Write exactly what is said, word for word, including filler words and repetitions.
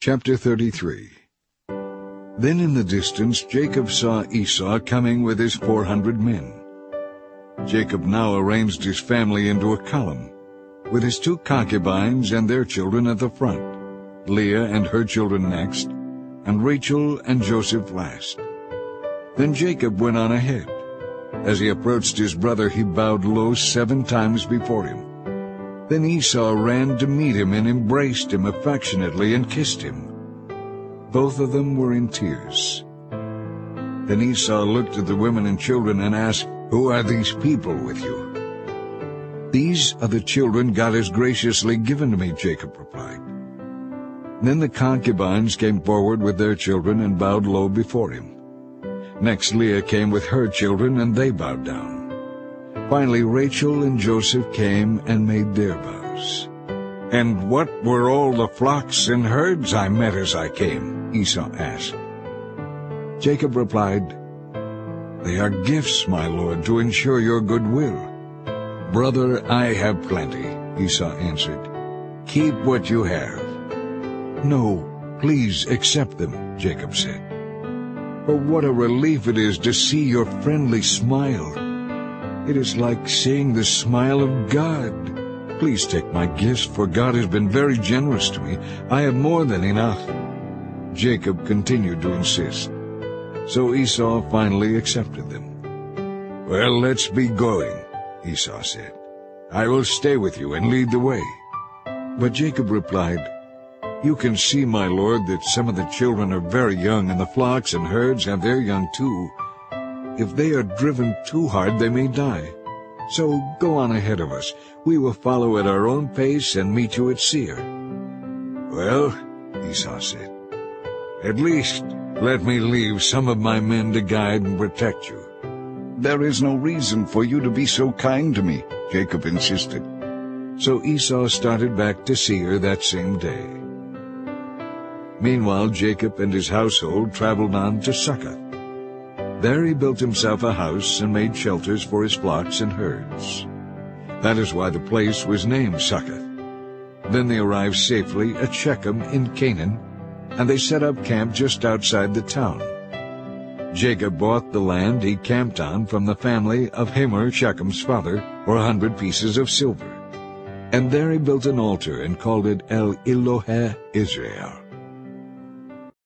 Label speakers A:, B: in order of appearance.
A: Chapter thirty-three. Then in the distance Jacob saw Esau coming with his four hundred men. Jacob now arranged his family into a column, with his two concubines and their children at the front, Leah and her children next, and Rachel and Joseph last. Then Jacob went on ahead. As he approached his brother, he bowed low seven times before him. Then Esau ran to meet him and embraced him affectionately and kissed him. Both of them were in tears. Then Esau looked at the women and children and asked, "Who are these people with you?" "These are the children God has graciously given to me," Jacob replied. Then the concubines came forward with their children and bowed low before him. Next Leah came with her children, and they bowed down. Finally Rachel and Joseph came and made their bows. "And what were all the flocks and herds I met as I came?" Esau asked. Jacob replied, "They are gifts, my lord, to ensure your goodwill." "Brother, I have plenty," Esau answered. "Keep what you have." "No, please accept them," Jacob said. "For what a relief it is to see your friendly smile. It is like seeing the smile of God. Please take my gifts, for God has been very generous to me. I have more than enough." Jacob continued to insist. So Esau finally accepted them. "Well, let's be going," Esau said. "I will stay with you and lead the way." But Jacob replied, "You can see, my lord, that some of the children are very young, and the flocks and herds have their young too. If they are driven too hard, they may die. So go on ahead of us. We will follow at our own pace and meet you at Seir." "Well," Esau said, "at least let me leave some of my men to guide and protect you."
B: "There is no reason for you to be so kind to me," Jacob insisted.
A: So Esau started back to Seir that same day. Meanwhile Jacob and his household traveled on to Succoth. There he built himself a house and made shelters for his flocks and herds. That is why the place was named Succoth. Then they arrived safely at Shechem in Canaan, and they set up camp just outside the town. Jacob bought the land he camped on from the family of Hamor, Shechem's father, for a hundred pieces of silver. And there he built an altar and called it El Elohe Israel.